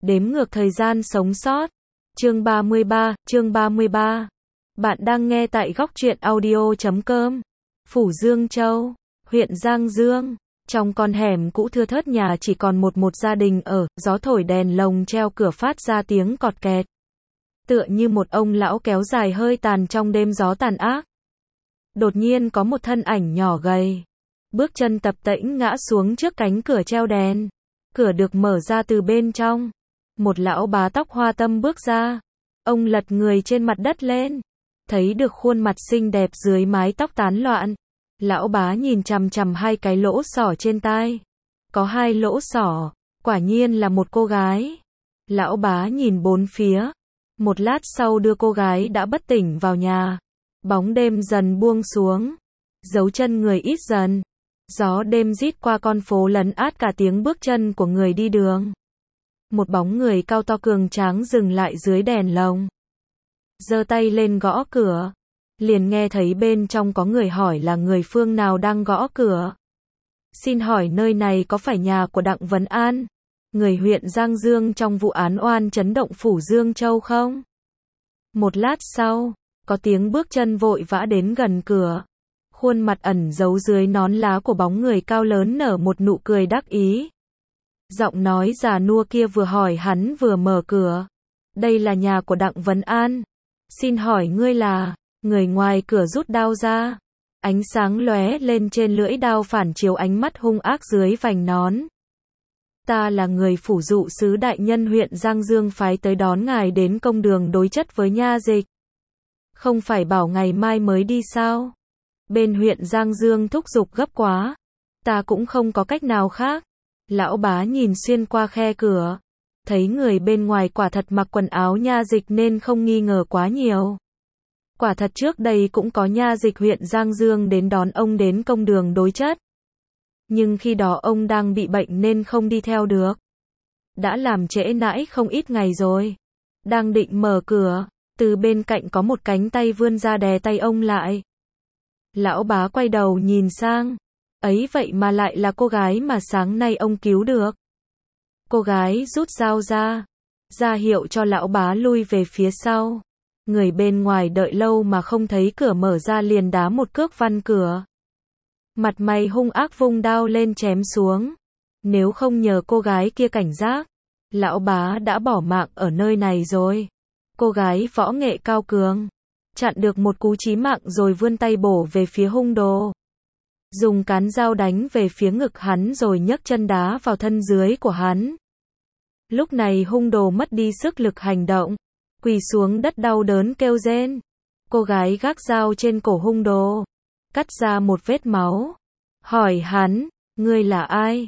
Đếm ngược thời gian sống sót. Chương 33. Bạn đang nghe tại góc truyện audio.com. Phủ Dương Châu, huyện Giang Dương. Trong con hẻm cũ thưa thớt nhà chỉ còn một gia đình ở, gió thổi đèn lồng treo cửa phát ra tiếng cọt kẹt. Tựa như một ông lão kéo dài hơi tàn trong đêm gió tàn ác. Đột nhiên có một thân ảnh nhỏ gầy, bước chân tập tễnh ngã xuống trước cánh cửa treo đèn. Cửa được mở ra từ bên trong. Một lão bá tóc hoa tâm bước ra. Ông lật người trên mặt đất lên, thấy được khuôn mặt xinh đẹp dưới mái tóc tán loạn. Lão bá nhìn chằm chằm hai cái lỗ sỏ trên tai. Có hai lỗ sỏ, quả nhiên là một cô gái. Lão bá nhìn bốn phía. Một lát sau đưa cô gái đã bất tỉnh vào nhà. Bóng đêm dần buông xuống. Dấu chân người ít dần. Gió đêm rít qua con phố lấn át cả tiếng bước chân của người đi đường. Một bóng người cao to cường tráng dừng lại dưới đèn lồng. Giơ tay lên gõ cửa. Liền nghe thấy bên trong có người hỏi là người phương nào đang gõ cửa. Xin hỏi nơi này có phải nhà của Đặng Vấn An, người huyện Giang Dương trong vụ án oan chấn động phủ Dương Châu không? Một lát sau, có tiếng bước chân vội vã đến gần cửa. Khuôn mặt ẩn giấu dưới nón lá của bóng người cao lớn nở một nụ cười đắc ý. Giọng nói già nua kia vừa hỏi hắn vừa mở cửa. Đây là nhà của Đặng Vấn An. Xin hỏi ngươi là? Người ngoài cửa rút đao ra. Ánh sáng lóe lên trên lưỡi đao phản chiếu ánh mắt hung ác dưới vành nón. Ta là người phủ dụ sứ đại nhân huyện Giang Dương phái tới đón ngài đến công đường đối chất với nha dịch. Không phải bảo ngày mai mới đi sao? Bên huyện Giang Dương thúc giục gấp quá. Ta cũng không có cách nào khác. Lão bá nhìn xuyên qua khe cửa. Thấy người bên ngoài quả thật mặc quần áo nha dịch nên không nghi ngờ quá nhiều. Quả thật trước đây cũng có nha dịch huyện Giang Dương đến đón ông đến công đường đối chất. Nhưng khi đó ông đang bị bệnh nên không đi theo được. Đã làm trễ nãi không ít ngày rồi. Đang định mở cửa, từ bên cạnh có một cánh tay vươn ra đè tay ông lại. Lão bá quay đầu nhìn sang. Ấy vậy mà lại là cô gái mà sáng nay ông cứu được. Cô gái rút dao ra hiệu cho lão bá lui về phía sau. Người bên ngoài đợi lâu mà không thấy cửa mở ra liền đá một cước van cửa. Mặt mày hung ác vung đao lên chém xuống. Nếu không nhờ cô gái kia cảnh giác, lão bá đã bỏ mạng ở nơi này rồi. Cô gái võ nghệ cao cường, chặn được một cú chí mạng rồi vươn tay bổ về phía hung đồ. Dùng cán dao đánh về phía ngực hắn rồi nhấc chân đá vào thân dưới của hắn. Lúc này hung đồ mất đi sức lực hành động, quỳ xuống đất đau đớn kêu rên. Cô gái gác dao trên cổ hung đồ, cắt ra một vết máu. Hỏi hắn, ngươi là ai?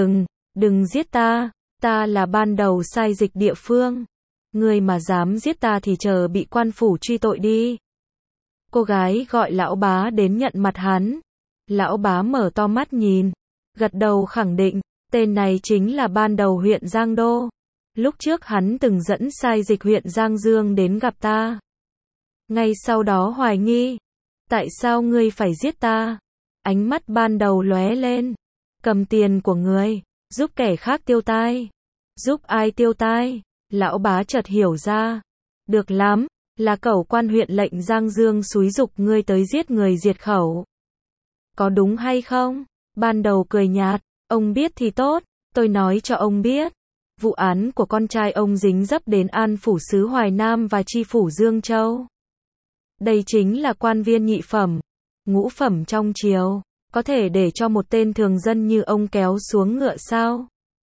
Đừng giết ta, ta là ban đầu sai dịch địa phương. Ngươi mà dám giết ta thì chờ bị quan phủ truy tội đi. Cô gái gọi lão bá đến nhận mặt hắn. Lão bá mở to mắt nhìn, gật đầu khẳng định, tên này chính là ban đầu huyện Giang Đô. Lúc trước hắn từng dẫn sai dịch huyện Giang Dương đến gặp ta. Ngay sau đó hoài nghi, tại sao ngươi phải giết ta? Ánh mắt ban đầu lóe lên, cầm tiền của ngươi, giúp kẻ khác tiêu tai. Giúp ai tiêu tai? Lão bá chợt hiểu ra. Được lắm, là cẩu quan huyện lệnh Giang Dương xúi giục ngươi tới giết người diệt khẩu. Có đúng hay không? Ban đầu cười nhạt, ông biết thì tốt, tôi nói cho ông biết. Vụ án của con trai ông dính dấp đến An phủ sứ Hoài Nam và tri phủ Dương Châu. Đây chính là quan viên nhị phẩm, ngũ phẩm trong triều, có thể để cho một tên thường dân như ông kéo xuống ngựa sao?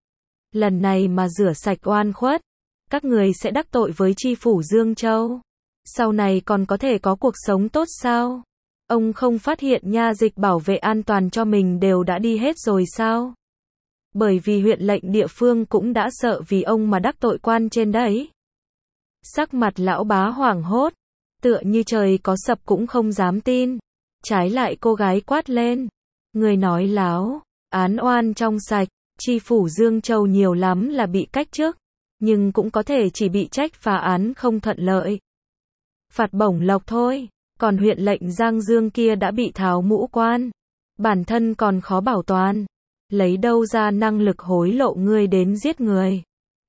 Lần này mà rửa sạch oan khuất, các người sẽ đắc tội với tri phủ Dương Châu. Sau này còn có thể có cuộc sống tốt sao? Ông không phát hiện nha dịch bảo vệ an toàn cho mình đều đã đi hết rồi sao? Bởi vì huyện lệnh địa phương cũng đã sợ vì ông mà đắc tội quan trên đấy. Sắc mặt lão bá hoảng hốt, tựa như trời có sập cũng không dám tin. Trái lại cô gái quát lên. Người nói láo, án oan trong sạch, tri phủ Dương Châu nhiều lắm là bị cách chức, nhưng cũng có thể chỉ bị trách phá án không thuận lợi. Phạt bổng lộc thôi, còn huyện lệnh Giang Dương kia đã bị tháo mũ quan. Bản thân còn khó bảo toàn. Lấy đâu ra năng lực hối lộ ngươi đến giết người?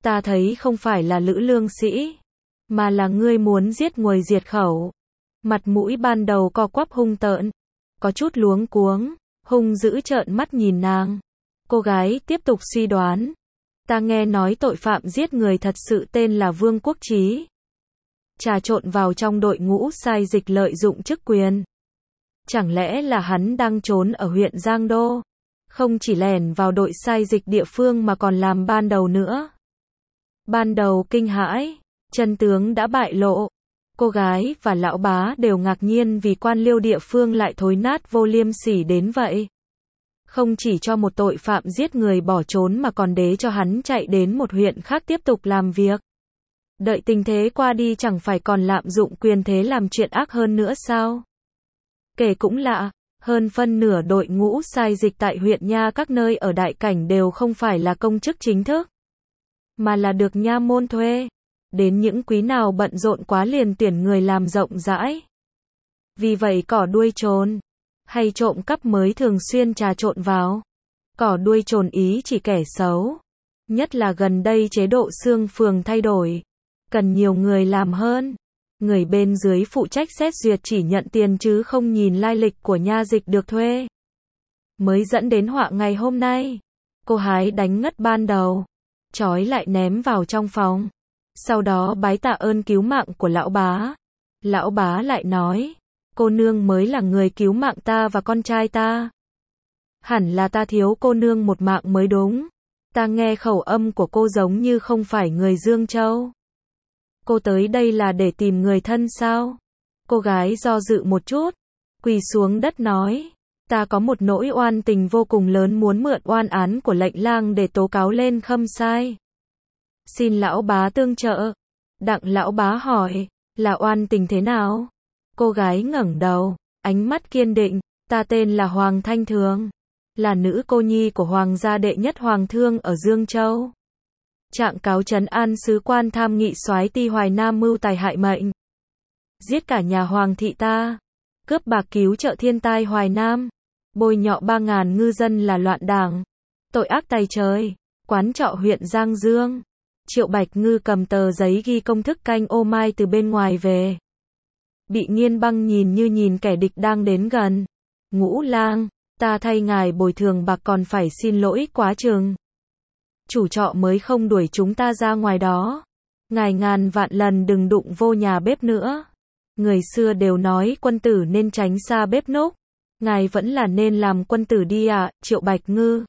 Ta thấy không phải là Lữ Lương Sĩ, mà là ngươi muốn giết nguồi diệt khẩu. Mặt mũi ban đầu co quắp hung tợn, có chút luống cuống, hung dữ trợn mắt nhìn nàng. Cô gái tiếp tục suy đoán. Ta nghe nói tội phạm giết người thật sự tên là Vương Quốc Trí. Trà trộn vào trong đội ngũ sai dịch lợi dụng chức quyền. Chẳng lẽ là hắn đang trốn ở huyện Giang Đô? Không chỉ lẻn vào đội sai dịch địa phương mà còn làm ban đầu nữa. Ban đầu kinh hãi, chân tướng đã bại lộ. Cô gái và lão bá đều ngạc nhiên vì quan liêu địa phương lại thối nát vô liêm sỉ đến vậy. Không chỉ cho một tội phạm giết người bỏ trốn mà còn để cho hắn chạy đến một huyện khác tiếp tục làm việc. Đợi tình thế qua đi chẳng phải còn lạm dụng quyền thế làm chuyện ác hơn nữa sao? Kể cũng lạ, hơn phân nửa đội ngũ sai dịch tại huyện nha các nơi ở Đại Cảnh đều không phải là công chức chính thức, mà là được nha môn thuê. Đến những quý nào bận rộn quá liền tuyển người làm rộng rãi. Vì vậy cỏ đuôi trồn hay trộm cắp mới thường xuyên trà trộn vào. Cỏ đuôi trồn ý chỉ kẻ xấu. Nhất là gần đây chế độ xương phường thay đổi, cần nhiều người làm hơn. Người bên dưới phụ trách xét duyệt chỉ nhận tiền chứ không nhìn lai lịch của nha dịch được thuê. Mới dẫn đến họa ngày hôm nay. Cô hái đánh ngất ban đầu, trói lại ném vào trong phòng. Sau đó bái tạ ơn cứu mạng của lão bá. Lão bá lại nói, cô nương mới là người cứu mạng ta và con trai ta. Hẳn là ta thiếu cô nương một mạng mới đúng. Ta nghe khẩu âm của cô giống như không phải người Dương Châu. Cô tới đây là để tìm người thân sao? Cô gái do dự một chút, quỳ xuống đất nói, ta có một nỗi oan tình vô cùng lớn muốn mượn oan án của lệnh lang để tố cáo lên Khâm Sai. Xin lão bá tương trợ. Đặng lão bá hỏi, là oan tình thế nào? Cô gái ngẩng đầu, ánh mắt kiên định, ta tên là Hoàng Thanh Thường, là nữ cô nhi của Hoàng gia đệ nhất Hoàng thương ở Dương Châu. Trạng cáo trấn an sứ quan tham nghị soái Ti Hoài Nam mưu tài hại mệnh, giết cả nhà Hoàng thị ta, cướp bạc cứu trợ thiên tai Hoài Nam, bôi nhọ 3.000 ngư dân là loạn đảng, tội ác tày trời. Quán trọ huyện Giang Dương. Triệu Bạch Ngư cầm tờ giấy ghi công thức canh ô mai từ bên ngoài về. Bị Nghiên Băng nhìn như nhìn kẻ địch đang đến gần. Ngũ lang, ta thay ngài bồi thường bạc còn phải xin lỗi quá chừng. Chủ trọ mới không đuổi chúng ta ra ngoài đó. Ngài ngàn vạn lần đừng đụng vô nhà bếp nữa. Người xưa đều nói quân tử nên tránh xa bếp núc. Ngài vẫn là nên làm quân tử đi ạ, Triệu Bạch Ngư.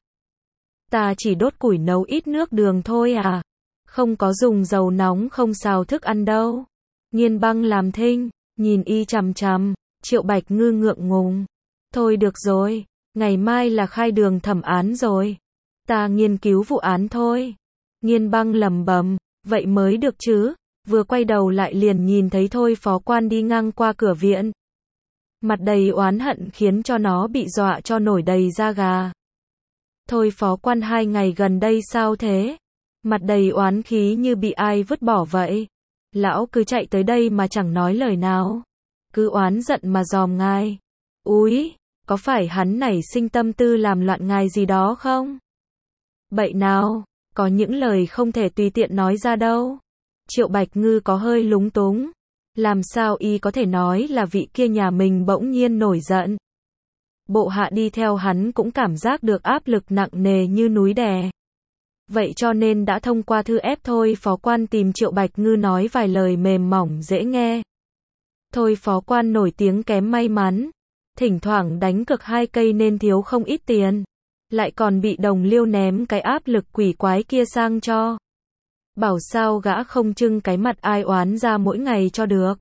Ta chỉ đốt củi nấu ít nước đường thôi à. Không có dùng dầu nóng không xào thức ăn đâu. Nghiên Băng làm thinh, nhìn y chằm chằm, Triệu Bạch Ngư ngượng ngùng. Thôi được rồi, ngày mai là khai đường thẩm án rồi. Ta nghiên cứu vụ án thôi. Nghiên Băng lẩm bẩm, vậy mới được chứ. Vừa quay đầu lại liền nhìn thấy Thôi phó quan đi ngang qua cửa viện. Mặt đầy oán hận khiến cho nó bị dọa cho nổi đầy da gà. Thôi phó quan 2 ngày gần đây sao thế? Mặt đầy oán khí như bị ai vứt bỏ vậy. Lão cứ chạy tới đây mà chẳng nói lời nào. Cứ oán giận mà dòm ngài. Úi, có phải hắn nảy sinh tâm tư làm loạn ngài gì đó không? Bậy nào, có những lời không thể tùy tiện nói ra đâu. Triệu Bạch Ngư có hơi lúng túng. Làm sao y có thể nói là vị kia nhà mình bỗng nhiên nổi giận. Bộ hạ đi theo hắn cũng cảm giác được áp lực nặng nề như núi đè. Vậy cho nên đã thông qua thư ép Thôi phó quan tìm Triệu Bạch Ngư nói vài lời mềm mỏng dễ nghe. Thôi phó quan nổi tiếng kém may mắn. Thỉnh thoảng đánh cược 2 cây nên thiếu không ít tiền. Lại còn bị đồng liêu ném cái áp lực quỷ quái kia sang cho. Bảo sao gã không trưng cái mặt ai oán ra mỗi ngày cho được.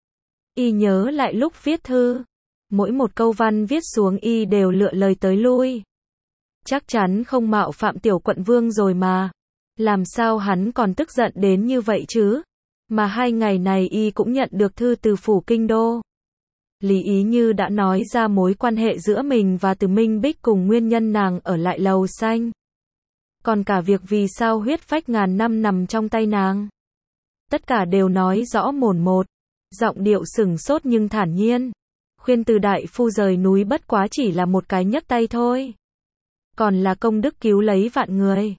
Y nhớ lại lúc viết thư. Mỗi một câu văn viết xuống y đều lựa lời tới lui. Chắc chắn không mạo phạm tiểu quận vương rồi mà. Làm sao hắn còn tức giận đến như vậy chứ? Mà 2 ngày này y cũng nhận được thư từ phủ kinh đô. Lý ý như đã nói ra mối quan hệ giữa mình và Từ Minh Bích cùng nguyên nhân nàng ở lại lầu xanh. Còn cả việc vì sao huyết phách ngàn năm nằm trong tay nàng. Tất cả đều nói rõ mồn một. Giọng điệu sửng sốt nhưng thản nhiên. Khuyên Từ đại phu rời núi bất quá chỉ là một cái nhấc tay thôi. Còn là công đức cứu lấy vạn người.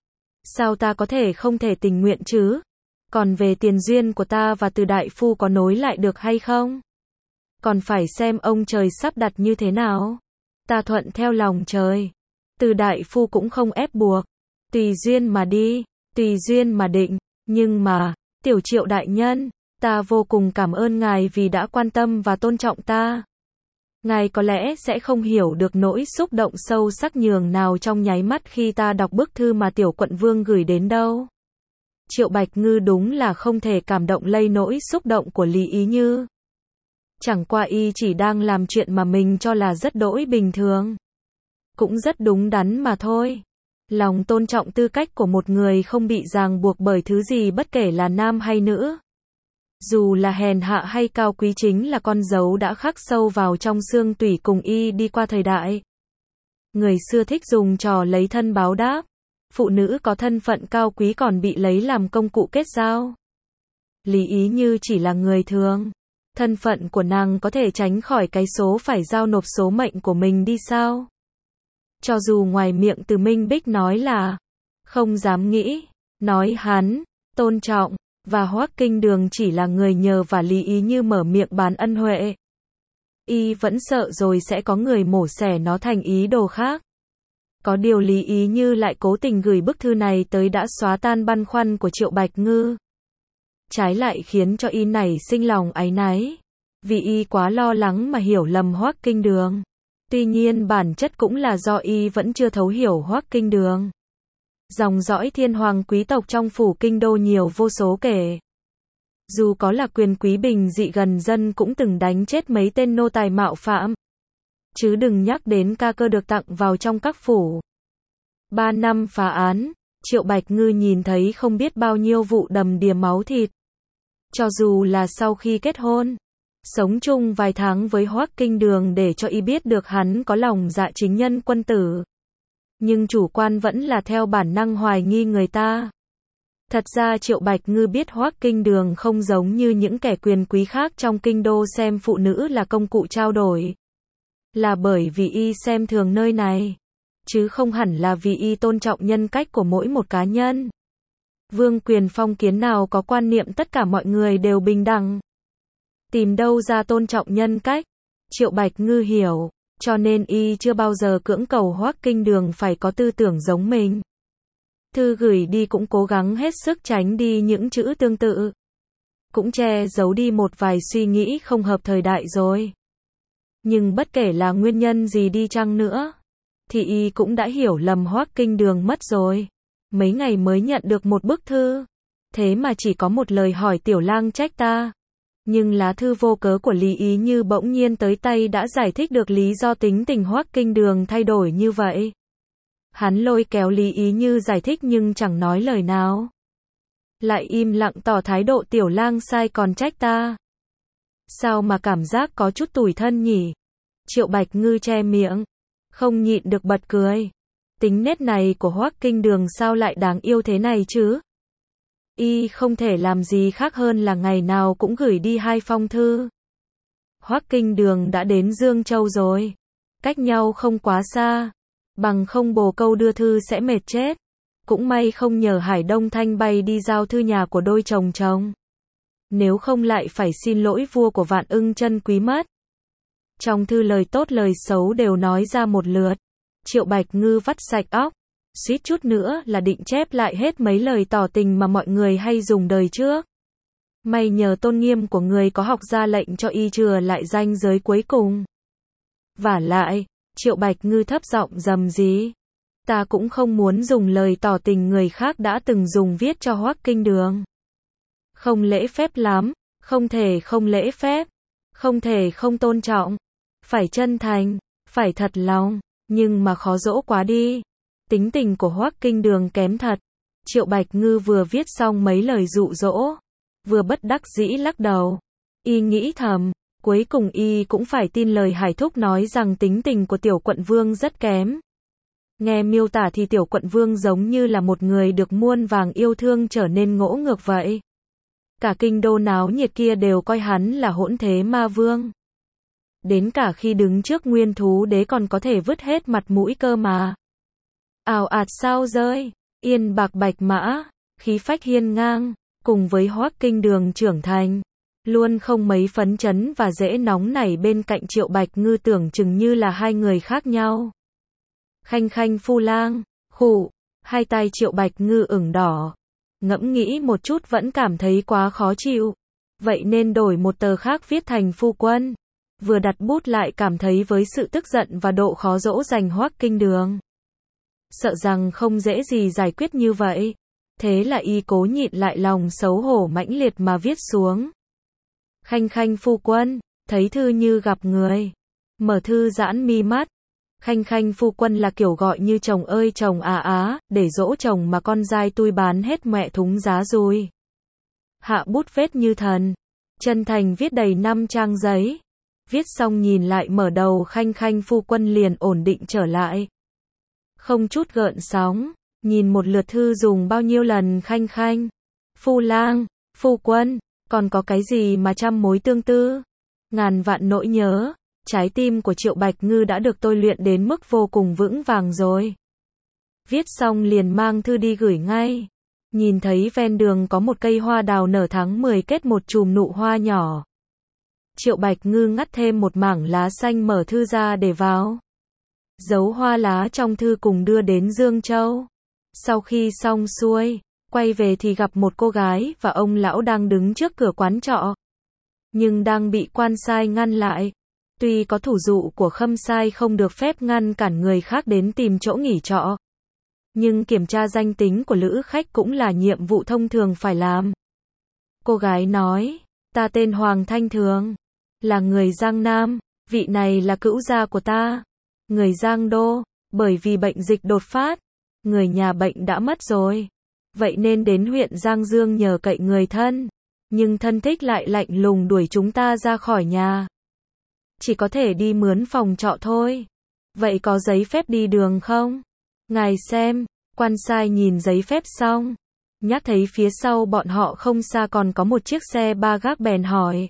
Sao ta có thể không thể tình nguyện chứ? Còn về tiền duyên của ta và Từ đại phu có nối lại được hay không? Còn phải xem ông trời sắp đặt như thế nào. Ta thuận theo lòng trời. Từ đại phu cũng không ép buộc. Tùy duyên mà đi, tùy duyên mà định. Nhưng mà, Tiểu Triệu đại nhân, ta vô cùng cảm ơn ngài vì đã quan tâm và tôn trọng ta. Ngài có lẽ sẽ không hiểu được nỗi xúc động sâu sắc nhường nào trong nháy mắt khi ta đọc bức thư mà Tiểu Quận Vương gửi đến đâu. Triệu Bạch Ngư đúng là không thể cảm động lây nỗi xúc động của Lý Ý Như. Chẳng qua y chỉ đang làm chuyện mà mình cho là rất đỗi bình thường. Cũng rất đúng đắn mà thôi. Lòng tôn trọng tư cách của một người không bị ràng buộc bởi thứ gì bất kể là nam hay nữ. Dù là hèn hạ hay cao quý chính là con dấu đã khắc sâu vào trong xương tủy cùng y đi qua thời đại. Người xưa thích dùng trò lấy thân báo đáp. Phụ nữ có thân phận cao quý còn bị lấy làm công cụ kết giao. Lý Ý Như chỉ là người thường. Thân phận của nàng có thể tránh khỏi cái số phải giao nộp số mệnh của mình đi sao? Cho dù ngoài miệng Từ Minh Bích nói là không dám nghĩ, nói hắn tôn trọng và Hoắc Kinh Đường chỉ là người nhờ và Lý Ý Như mở miệng bán ân huệ. Y vẫn sợ rồi sẽ có người mổ xẻ nó thành ý đồ khác. Có điều Lý Ý Như lại cố tình gửi bức thư này tới đã xóa tan băn khoăn của Triệu Bạch Ngư. Trái lại khiến cho y nảy sinh lòng áy náy. Vì y quá lo lắng mà hiểu lầm Hoắc Kinh Đường. Tuy nhiên bản chất cũng là do y vẫn chưa thấu hiểu Hoắc Kinh Đường. Dòng dõi thiên hoàng quý tộc trong phủ kinh đô nhiều vô số kể. Dù có là quyền quý bình dị gần dân cũng từng đánh chết mấy tên nô tài mạo phạm. Chứ đừng nhắc đến ca cơ được tặng vào trong các phủ. 3 năm phá án, Triệu Bạch Ngư nhìn thấy không biết bao nhiêu vụ đầm đìa máu thịt. Cho dù là sau khi kết hôn, sống chung vài tháng với Hoắc Kinh Đường để cho y biết được hắn có lòng dạ chính nhân quân tử. Nhưng chủ quan vẫn là theo bản năng hoài nghi người ta. Thật ra Triệu Bạch Ngư biết Hoắc Kinh Đường không giống như những kẻ quyền quý khác trong kinh đô xem phụ nữ là công cụ trao đổi. Là bởi vì y xem thường nơi này. Chứ không hẳn là vì y tôn trọng nhân cách của mỗi một cá nhân. Vương quyền phong kiến nào có quan niệm tất cả mọi người đều bình đẳng. Tìm đâu ra tôn trọng nhân cách. Triệu Bạch Ngư hiểu. Cho nên y chưa bao giờ cưỡng cầu Hoắc Kinh Đường phải có tư tưởng giống mình. Thư gửi đi cũng cố gắng hết sức tránh đi những chữ tương tự. Cũng che giấu đi một vài suy nghĩ không hợp thời đại rồi. Nhưng bất kể là nguyên nhân gì đi chăng nữa, thì y cũng đã hiểu lầm Hoắc Kinh Đường mất rồi. Mấy ngày mới nhận được một bức thư. Thế mà chỉ có một lời hỏi tiểu lang trách ta. Nhưng lá thư vô cớ của Lý Ý Như bỗng nhiên tới tay đã giải thích được lý do tính tình Hoắc Kinh Đường thay đổi như vậy. Hắn lôi kéo Lý Ý Như giải thích nhưng chẳng nói lời nào. Lại im lặng tỏ thái độ tiểu lang sai còn trách ta. Sao mà cảm giác có chút tủi thân nhỉ? Triệu Bạch Ngư che miệng. Không nhịn được bật cười. Tính nết này của Hoắc Kinh Đường sao lại đáng yêu thế này chứ? Y không thể làm gì khác hơn là ngày nào cũng gửi đi 2 phong thư. Hoắc Kinh Đường đã đến Dương Châu rồi. Cách nhau không quá xa. Bằng không bồ câu đưa thư sẽ mệt chết. Cũng may không nhờ Hải Đông Thanh bay đi giao thư nhà của đôi chồng chồng. Nếu không lại phải xin lỗi vua của Vạn Ưng chân quý mất. Trong thư lời tốt lời xấu đều nói ra một lượt. Triệu Bạch Ngư vắt sạch óc. Suýt chút nữa là định chép lại hết mấy lời tỏ tình mà mọi người hay dùng đời trước. May nhờ tôn nghiêm của người có học ra lệnh cho y chừa lại ranh giới cuối cùng. Vả lại, Triệu Bạch Ngư thấp giọng rầm rì. Ta cũng không muốn dùng lời tỏ tình người khác đã từng dùng viết cho Hoắc Kinh Đường. Không lễ phép lắm, không thể không lễ phép, không thể không tôn trọng, phải chân thành, phải thật lòng, nhưng mà khó dỗ quá đi. Tính tình của Hoắc Kinh Đường kém thật. Triệu Bạch Ngư vừa viết xong mấy lời dụ dỗ, vừa bất đắc dĩ lắc đầu. Y nghĩ thầm, cuối cùng y cũng phải tin lời Hải Thúc nói rằng tính tình của Tiểu Quận Vương rất kém. Nghe miêu tả thì Tiểu Quận Vương giống như là một người được muôn vàng yêu thương trở nên ngỗ ngược vậy. Cả kinh đô náo nhiệt kia đều coi hắn là hỗn thế ma vương. Đến cả khi đứng trước Nguyên Thú Đế còn có thể vứt hết mặt mũi cơ mà. Ào ạt sao rơi. Yên bạc bạch mã, khí phách hiên ngang, cùng với Hoắc Kinh Đường trưởng thành, luôn không mấy phấn chấn và dễ nóng nảy bên cạnh Triệu Bạch Ngư tưởng chừng như là hai người khác nhau. Khanh khanh phu lang, khụ, hai tay Triệu Bạch Ngư ửng đỏ. Ngẫm nghĩ một chút vẫn cảm thấy quá khó chịu. Vậy nên đổi một tờ khác viết thành phu quân. Vừa đặt bút lại cảm thấy với sự tức giận và độ khó dỗ dành Hoắc Kinh Đường. Sợ rằng không dễ gì giải quyết như vậy. Thế là y cố nhịn lại lòng xấu hổ mãnh liệt mà viết xuống. Khanh khanh phu quân, thấy thư như gặp người. Mở thư giãn mi mắt. Khanh khanh phu quân là kiểu gọi như chồng ơi chồng để dỗ chồng mà con dai tui bán hết mẹ thúng giá rồi. Hạ bút vết như thần. Chân thành viết đầy 5 trang giấy. Viết xong nhìn lại mở đầu khanh khanh phu quân liền ổn định trở lại. Không chút gợn sóng. Nhìn một lượt thư dùng bao nhiêu lần khanh khanh. Phu lang, phu quân, còn có cái gì mà trăm mối tương tư. Ngàn vạn nỗi nhớ. Trái tim của Triệu Bạch Ngư đã được tôi luyện đến mức vô cùng vững vàng rồi. Viết xong liền mang thư đi gửi ngay. Nhìn thấy ven đường có một cây hoa đào nở tháng 10 kết một chùm nụ hoa nhỏ. Triệu Bạch Ngư ngắt thêm một mảng lá xanh mở thư ra để vào. Giấu hoa lá trong thư cùng đưa đến Dương Châu. Sau khi xong xuôi, quay về thì gặp một cô gái và ông lão đang đứng trước cửa quán trọ. Nhưng đang bị quan sai ngăn lại. Tuy có thủ dụ của khâm sai không được phép ngăn cản người khác đến tìm chỗ nghỉ trọ. Nhưng kiểm tra danh tính của lữ khách cũng là nhiệm vụ thông thường phải làm. Cô gái nói, ta tên Hoàng Thanh Thường, là người Giang Nam, vị này là cữu gia của ta, người Giang Đô, bởi vì bệnh dịch đột phát, người nhà bệnh đã mất rồi. Vậy nên đến huyện Giang Dương nhờ cậy người thân, nhưng thân thích lại lạnh lùng đuổi chúng ta ra khỏi nhà. Chỉ có thể đi mướn phòng trọ thôi. Vậy có giấy phép đi đường không? Ngài xem, quan sai nhìn giấy phép xong. Nhắc thấy phía sau bọn họ không xa còn có một chiếc xe ba gác bèn hỏi.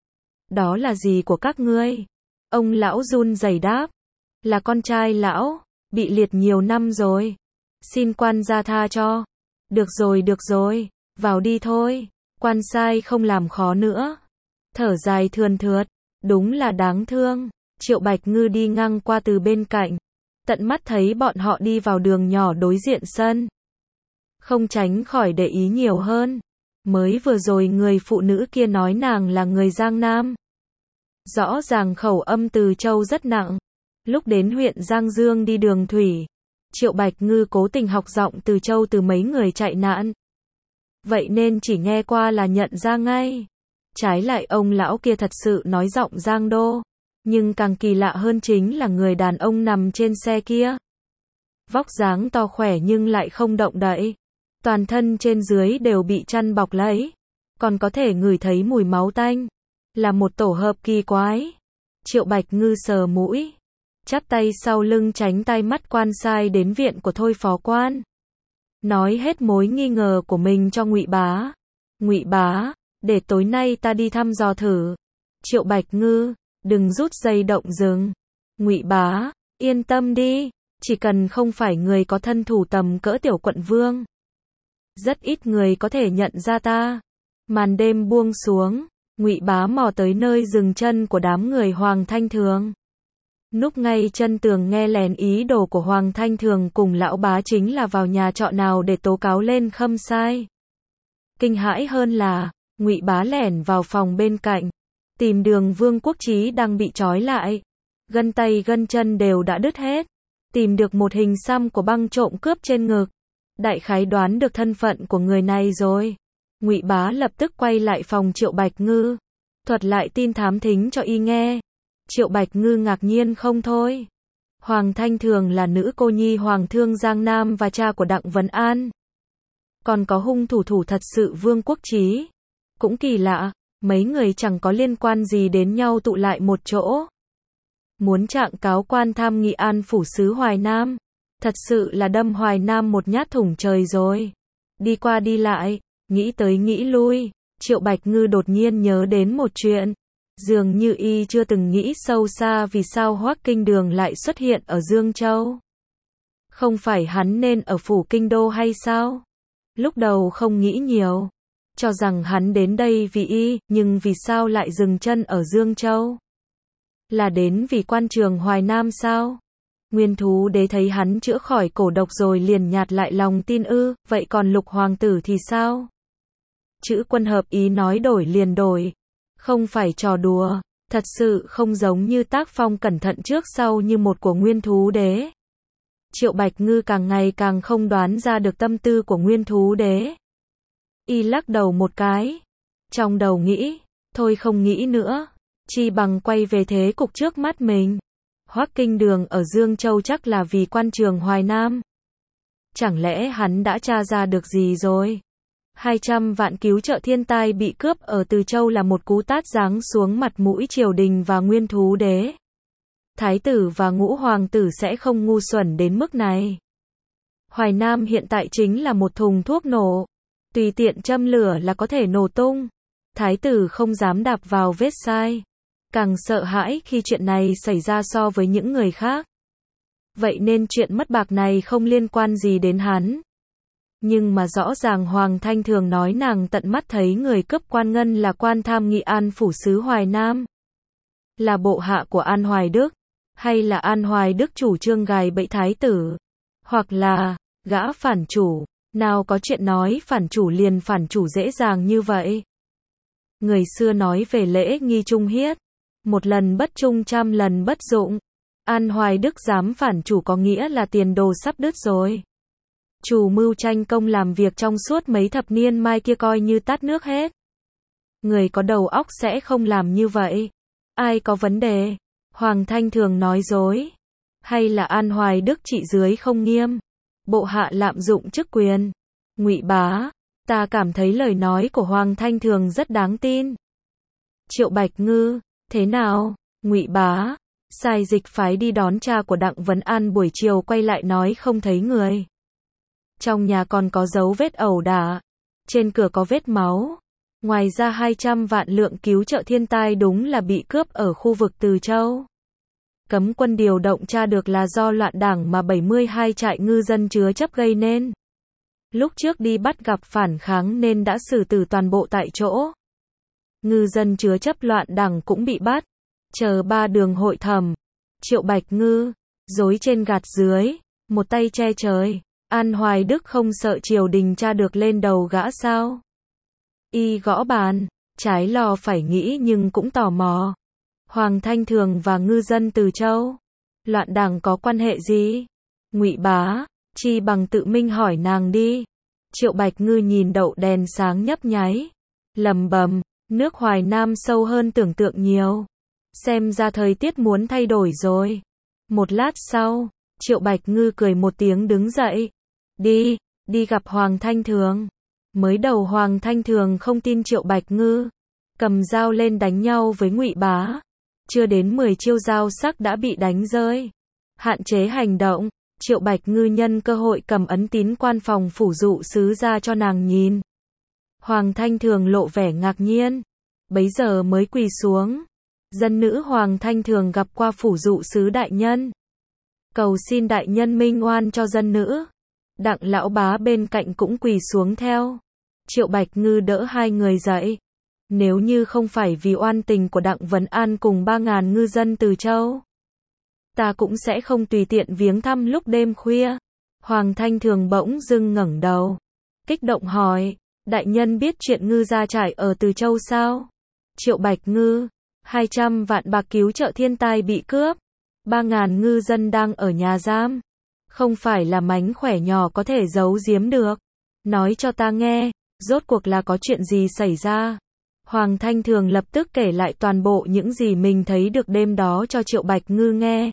Đó là gì của các ngươi? Ông lão run rẩy đáp. Là con trai lão, bị liệt nhiều năm rồi. Xin quan gia tha cho. Được rồi, vào đi thôi. Quan sai không làm khó nữa. Thở dài thườn thượt. Đúng là đáng thương. Triệu Bạch Ngư đi ngang qua từ bên cạnh. Tận mắt thấy bọn họ đi vào đường nhỏ đối diện sân. Không tránh khỏi để ý nhiều hơn. Mới vừa rồi người phụ nữ kia nói nàng là người Giang Nam. Rõ ràng khẩu âm Từ Châu rất nặng. Lúc đến huyện Giang Dương đi đường thủy, Triệu Bạch Ngư cố tình học giọng Từ Châu từ mấy người chạy nạn. Vậy nên chỉ nghe qua là nhận ra ngay. Trái lại ông lão kia thật sự nói giọng Giang Đô. Nhưng càng kỳ lạ hơn chính là người đàn ông nằm trên xe kia. Vóc dáng to khỏe nhưng lại không động đậy. Toàn thân trên dưới đều bị chăn bọc lấy. Còn có thể ngửi thấy mùi máu tanh. Là một tổ hợp kỳ quái. Triệu Bạch Ngư sờ mũi. Chắp tay sau lưng tránh tai mắt quan sai đến viện của Thôi phó quan. Nói hết mối nghi ngờ của mình cho Ngụy Bá. Ngụy Bá, để tối nay ta đi thăm dò thử. Triệu Bạch Ngư, đừng rút dây động rừng. Ngụy Bá, yên tâm đi, chỉ cần không phải người có thân thủ tầm cỡ tiểu quận vương. Rất ít người có thể nhận ra ta. Màn đêm buông xuống, Ngụy Bá mò tới nơi dừng chân của đám người Hoàng Thanh Thường. Núp ngay chân tường nghe lén ý đồ của Hoàng Thanh Thường cùng lão bá chính là vào nhà trọ nào để tố cáo lên khâm sai. Kinh hãi hơn là, Ngụy Bá lẻn vào phòng bên cạnh, tìm Đường Vương Quốc Chí đang bị trói lại. Gân tay gân chân đều đã đứt hết. Tìm được một hình xăm của băng trộm cướp trên ngực. Đại khái đoán được thân phận của người này rồi. Ngụy Bá lập tức quay lại phòng Triệu Bạch Ngư. Thuật lại tin thám thính cho y nghe. Triệu Bạch Ngư ngạc nhiên không thôi. Hoàng Thanh Thường là nữ cô nhi Hoàng thương Giang Nam và cha của Đặng Vân An. Còn có hung thủ thật sự Vương Quốc Chí. Cũng kỳ lạ, mấy người chẳng có liên quan gì đến nhau tụ lại một chỗ. Muốn trạng cáo quan tham Nghị An phủ sứ Hoài Nam. Thật sự là đâm Hoài Nam một nhát thủng trời rồi. Đi qua đi lại, nghĩ tới nghĩ lui, Triệu Bạch Ngư đột nhiên nhớ đến một chuyện. Dường như y chưa từng nghĩ sâu xa vì sao Hoắc Kinh Đường lại xuất hiện ở Dương Châu. Không phải hắn nên ở phủ kinh đô hay sao? Lúc đầu không nghĩ nhiều, cho rằng hắn đến đây vì y, nhưng vì sao lại dừng chân ở Dương Châu? Là đến vì quan trường Hoài Nam sao? Nguyên Thú Đế thấy hắn chữa khỏi cổ độc rồi liền nhạt lại lòng tin ư, vậy còn Lục hoàng tử thì sao? Chữ Quân hợp ý nói đổi liền đổi. Không phải trò đùa, thật sự không giống như tác phong cẩn thận trước sau như một của Nguyên Thú Đế. Triệu Bạch Ngư càng ngày càng không đoán ra được tâm tư của Nguyên Thú Đế. Y lắc đầu một cái, trong đầu nghĩ, thôi không nghĩ nữa, chi bằng quay về thế cục trước mắt mình. Hoắc Kinh Đường ở Dương Châu chắc là vì quan trường Hoài Nam. Chẳng lẽ hắn đã tra ra được gì rồi? 200 vạn cứu trợ thiên tai bị cướp ở Từ Châu là một cú tát giáng xuống mặt mũi triều đình và Nguyên Thú Đế. Thái tử và Ngũ hoàng tử sẽ không ngu xuẩn đến mức này. Hoài Nam hiện tại chính là một thùng thuốc nổ, tùy tiện châm lửa là có thể nổ tung. Thái tử không dám đạp vào vết sai, càng sợ hãi khi chuyện này xảy ra so với những người khác. Vậy nên chuyện mất bạc này không liên quan gì đến hắn. Nhưng mà rõ ràng Hoàng Thanh Thường nói nàng tận mắt thấy người cướp quan ngân là quan tham nghị An phủ sứ Hoài Nam. Là bộ hạ của An Hoài Đức, hay là An Hoài Đức chủ trương gài bẫy thái tử, hoặc là gã phản chủ, nào có chuyện nói phản chủ liền phản chủ dễ dàng như vậy. Người xưa nói về lễ nghi trung hiết, một lần bất trung trăm lần bất dụng. An Hoài Đức dám phản chủ có nghĩa là tiền đồ sắp đứt rồi. Chủ mưu tranh công làm việc trong suốt mấy thập niên mai kia coi như tát nước hết. Người có đầu óc sẽ không làm như vậy. Ai có vấn đề? Hoàng Thanh Thường nói dối. Hay là An Hoài Đức trị dưới không nghiêm? Bộ hạ lạm dụng chức quyền. Ngụy Bá, ta cảm thấy lời nói của Hoàng Thanh Thường rất đáng tin. Triệu Bạch Ngư, thế nào? Ngụy Bá, sai dịch phái đi đón cha của Đặng Vấn An buổi chiều quay lại nói không thấy người. Trong nhà còn có dấu vết ẩu đả, trên cửa có vết máu. Ngoài ra 200 vạn lượng cứu trợ thiên tai đúng là bị cướp ở khu vực Từ Châu. Cấm quân điều động tra được là do loạn đảng mà 72 trại ngư dân chứa chấp gây nên. Lúc trước đi bắt gặp phản kháng nên đã xử tử toàn bộ tại chỗ. Ngư dân chứa chấp loạn đảng cũng bị bắt. Chờ 3 đường hội thẩm. Triệu Bạch Ngư, dối trên gạt dưới, một tay che trời. An Hoài Đức không sợ triều đình tra được lên đầu gã sao? Y gõ bàn, trái lo phải nghĩ nhưng cũng tò mò. Hoàng Thanh Thường và ngư dân Từ Châu, loạn đảng có quan hệ gì? Ngụy Bá, chi bằng tự minh hỏi nàng đi. Triệu Bạch Ngư nhìn đậu đèn sáng nhấp nháy, lầm bầm, nước Hoài Nam sâu hơn tưởng tượng nhiều. Xem ra thời tiết muốn thay đổi rồi. Một lát sau, Triệu Bạch Ngư cười một tiếng đứng dậy. Đi gặp Hoàng Thanh Thường. Mới đầu Hoàng Thanh Thường không tin Triệu Bạch Ngư, cầm dao lên đánh nhau với Ngụy Bá. Chưa đến 10 chiêu dao sắc đã bị đánh rơi. Hạn chế hành động, Triệu Bạch Ngư nhân cơ hội cầm ấn tín quan phòng phủ dụ sứ ra cho nàng nhìn. Hoàng Thanh Thường lộ vẻ ngạc nhiên, bấy giờ mới quỳ xuống. Dân nữ Hoàng Thanh Thường gặp qua phủ dụ sứ đại nhân, cầu xin đại nhân minh oan cho dân nữ. Đặng lão bá bên cạnh cũng quỳ xuống theo. Triệu Bạch Ngư đỡ hai người dậy. Nếu như không phải vì oan tình của Đặng Vấn An cùng 3.000 ngư dân Từ Châu, ta cũng sẽ không tùy tiện viếng thăm lúc đêm khuya. Hoàng Thanh Thường bỗng dưng ngẩng đầu, kích động hỏi, đại nhân biết chuyện ngư gia trại ở Từ Châu sao? Triệu Bạch Ngư, 200 vạn bạc cứu trợ thiên tai bị cướp, 3.000 ngư dân đang ở nhà giam. Không phải là mánh khỏe nhỏ có thể giấu giếm được. Nói cho ta nghe, rốt cuộc là có chuyện gì xảy ra? Hoàng Thanh Thường lập tức kể lại toàn bộ những gì mình thấy được đêm đó cho Triệu Bạch Ngư nghe.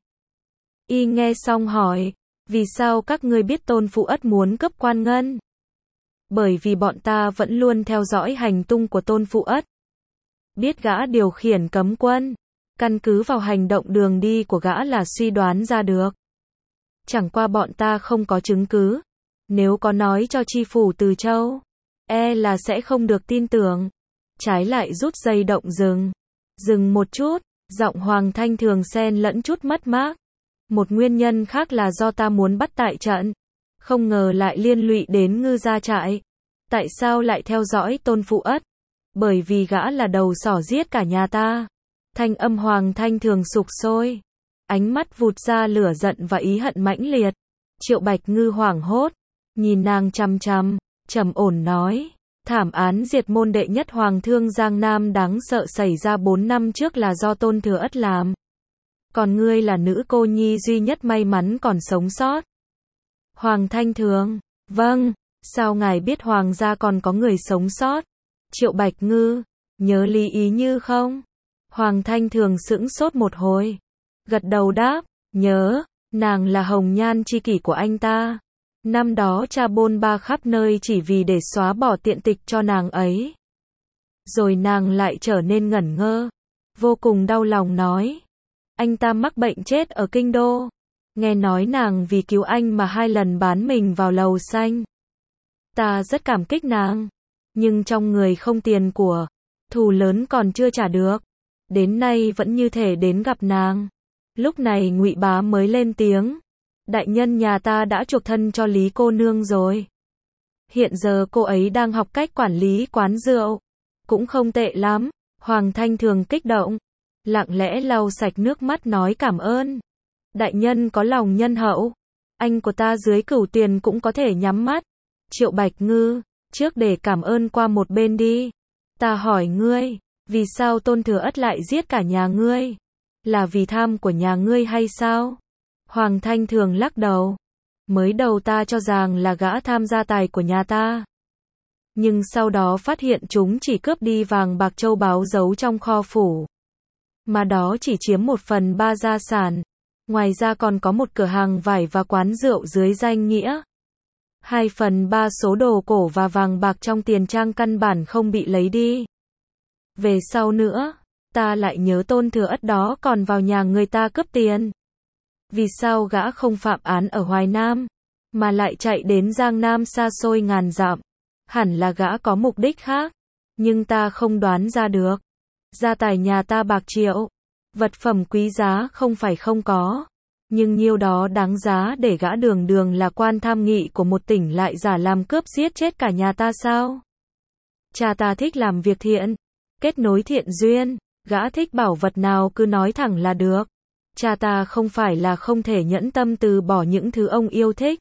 Y nghe xong hỏi, vì sao các ngươi biết Tôn Phụ Ất muốn cướp quan ngân? Bởi vì bọn ta vẫn luôn theo dõi hành tung của Tôn Phụ Ất. Biết gã điều khiển cấm quân, căn cứ vào hành động đường đi của gã là suy đoán ra được. Chẳng qua bọn ta không có chứng cứ. Nếu có nói cho chi phủ Từ Châu, là sẽ không được tin tưởng. Trái lại rút dây động rừng. Dừng một chút, giọng Hoàng Thanh Thường xen lẫn chút mất mát. Một nguyên nhân khác là do ta muốn bắt tại trận. Không ngờ lại liên lụy đến Ngư Gia Trại. Tại sao lại theo dõi Tôn Phụ Ất? Bởi vì gã là đầu sỏ giết cả nhà ta. Thanh âm Hoàng Thanh Thường sục sôi. Ánh mắt vụt ra lửa giận và ý hận mãnh liệt. Triệu Bạch Ngư hoảng hốt. Nhìn nàng chằm chằm, trầm ổn nói. Thảm án diệt môn đệ nhất Hoàng thương Giang Nam đáng sợ xảy ra 4 năm trước là do Tôn Thừa Ất làm. Còn ngươi là nữ cô nhi duy nhất may mắn còn sống sót. Hoàng Thanh Thường, vâng, sao ngài biết Hoàng gia còn có người sống sót? Triệu Bạch Ngư, nhớ Lý Ý Như không? Hoàng Thanh Thường sững sốt một hồi. Gật đầu đáp, nhớ, nàng là hồng nhan tri kỷ của anh ta. Năm đó cha bôn ba khắp nơi chỉ vì để xóa bỏ tiện tịch cho nàng ấy. Rồi nàng lại trở nên ngẩn ngơ. Vô cùng đau lòng nói. Anh ta mắc bệnh chết ở kinh đô. Nghe nói nàng vì cứu anh mà 2 lần bán mình vào lầu xanh. Ta rất cảm kích nàng. Nhưng trong người không tiền của. Thù lớn còn chưa trả được. Đến nay vẫn như thể đến gặp nàng. Lúc này Ngụy Bá mới lên tiếng. Đại nhân nhà ta đã chuộc thân cho Lý cô nương rồi. Hiện giờ cô ấy đang học cách quản lý quán rượu. Cũng không tệ lắm. Hoàng Thanh Thường kích động. Lặng lẽ lau sạch nước mắt nói cảm ơn. Đại nhân có lòng nhân hậu. Anh của ta dưới Cửu Tuyền cũng có thể nhắm mắt. Triệu Bạch Ngư, trước để cảm ơn qua một bên đi. Ta hỏi ngươi, vì sao Tôn Thừa Ất lại giết cả nhà ngươi? Là vì tham của nhà ngươi hay sao? Hoàng Thanh Thường lắc đầu. Mới đầu ta cho rằng là gã tham gia tài của nhà ta. Nhưng sau đó phát hiện chúng chỉ cướp đi vàng bạc châu báu giấu trong kho phủ. Mà đó chỉ chiếm 1/3 gia sản. Ngoài ra còn có một cửa hàng vải và quán rượu dưới danh nghĩa. 2/3 số đồ cổ và vàng bạc trong tiền trang căn bản không bị lấy đi. Về sau nữa, ta lại nhớ Tôn Thừa Ất đó còn vào nhà người ta cướp tiền. Vì sao gã không phạm án ở Hoài Nam, mà lại chạy đến Giang Nam xa xôi ngàn dặm? Hẳn là gã có mục đích khác, nhưng ta không đoán ra được. Gia tài nhà ta bạc triệu, vật phẩm quý giá không phải không có, nhưng nhiêu đó đáng giá để gã đường đường là quan tham nghị của một tỉnh lại giả làm cướp giết chết cả nhà ta sao? Cha ta thích làm việc thiện, kết nối thiện duyên, gã thích bảo vật nào cứ nói thẳng là được. Cha ta không phải là không thể nhẫn tâm từ bỏ những thứ ông yêu thích.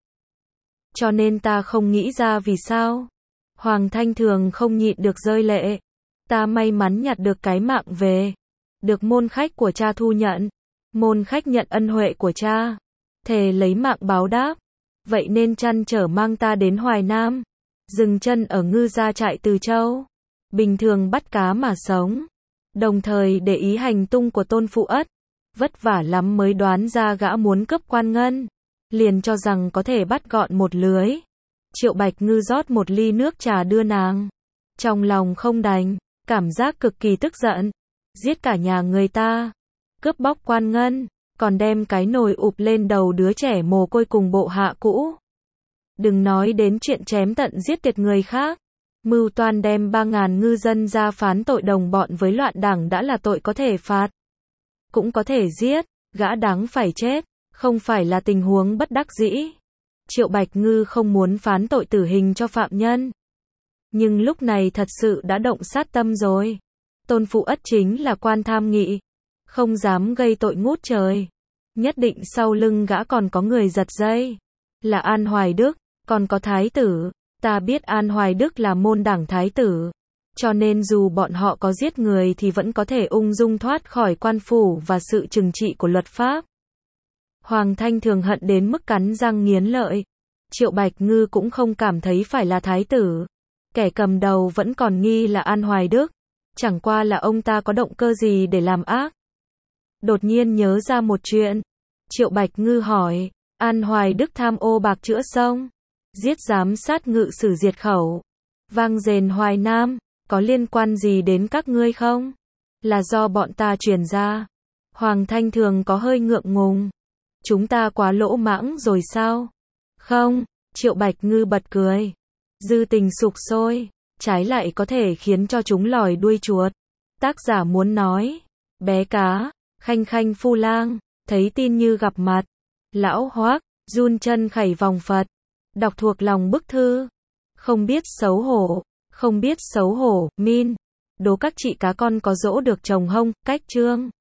Cho nên ta không nghĩ ra vì sao. Hoàng Thanh Thường không nhịn được rơi lệ. Ta may mắn nhặt được cái mạng về. Được môn khách của cha thu nhận. Môn khách nhận ân huệ của cha. Thề lấy mạng báo đáp. Vậy nên trăn trở mang ta đến Hoài Nam. Dừng chân ở Ngư Gia Trại Từ Châu. Bình thường bắt cá mà sống. Đồng thời để ý hành tung của Tôn Phụ Ất. Vất vả lắm mới đoán ra gã muốn cướp quan ngân. Liền cho rằng có thể bắt gọn một lưới. Triệu Bạch Ngư rót một ly nước trà đưa nàng. Trong lòng không đành, cảm giác cực kỳ tức giận. Giết cả nhà người ta, cướp bóc quan ngân, còn đem cái nồi ụp lên đầu đứa trẻ mồ côi cùng bộ hạ cũ. Đừng nói đến chuyện chém tận giết tuyệt người khác. Mưu toan đem 3.000 ngư dân ra phán tội đồng bọn với loạn đảng đã là tội có thể phạt. Cũng có thể giết, gã đáng phải chết, không phải là tình huống bất đắc dĩ. Triệu Bạch Ngư không muốn phán tội tử hình cho phạm nhân. Nhưng lúc này thật sự đã động sát tâm rồi. Tôn Phụ Ất chính là quan tham nghị. Không dám gây tội ngút trời. Nhất định sau lưng gã còn có người giật dây. Là An Hoài Đức, còn có thái tử. Ta biết An Hoài Đức là môn đảng thái tử. Cho nên dù bọn họ có giết người thì vẫn có thể ung dung thoát khỏi quan phủ và sự trừng trị của luật pháp. Hoàng Thanh Thường hận đến mức cắn răng nghiến lợi. Triệu Bạch Ngư cũng không cảm thấy phải là thái tử. Kẻ cầm đầu vẫn còn nghi là An Hoài Đức. Chẳng qua là ông ta có động cơ gì để làm ác. Đột nhiên nhớ ra một chuyện. Triệu Bạch Ngư hỏi, An Hoài Đức tham ô bạc chữa sông, giết giám sát ngự sử diệt khẩu, vang dền Hoài Nam, có liên quan gì đến các ngươi không? Là do bọn ta truyền ra. Hoàng Thanh Thường có hơi ngượng ngùng. Chúng ta quá lỗ mãng rồi sao? Không, Triệu Bạch Ngư bật cười. Dư tình sục sôi, trái lại có thể khiến cho chúng lòi đuôi chuột. Tác giả muốn nói, bé cá, khanh khanh phu lang, thấy tin như gặp mặt. Lão Hoác, run chân khẩy vòng Phật. Đọc thuộc lòng bức thư. Không biết xấu hổ. Không biết xấu hổ, min. Đố các chị cá con có dỗ được chồng hông, cách chương.